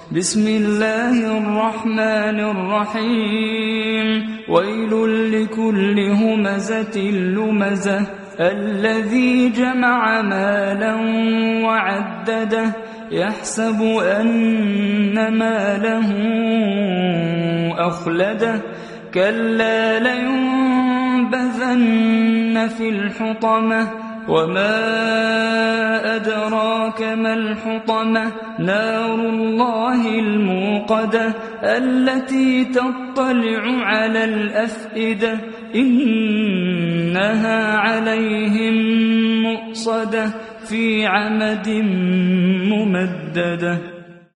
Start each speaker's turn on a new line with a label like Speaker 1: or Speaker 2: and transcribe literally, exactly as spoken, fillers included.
Speaker 1: بسم الله الرحمن الرحيم ويل لكل همزة لمزة الذي جمع مالا وعدده يحسب أن ماله أخلده كلا لينبذن في الحطمة وما أدراك ما الحطمة نار الله الموقدة التي تطلع على الأفئدة إنها عليهم مؤصدة في عمد ممددة.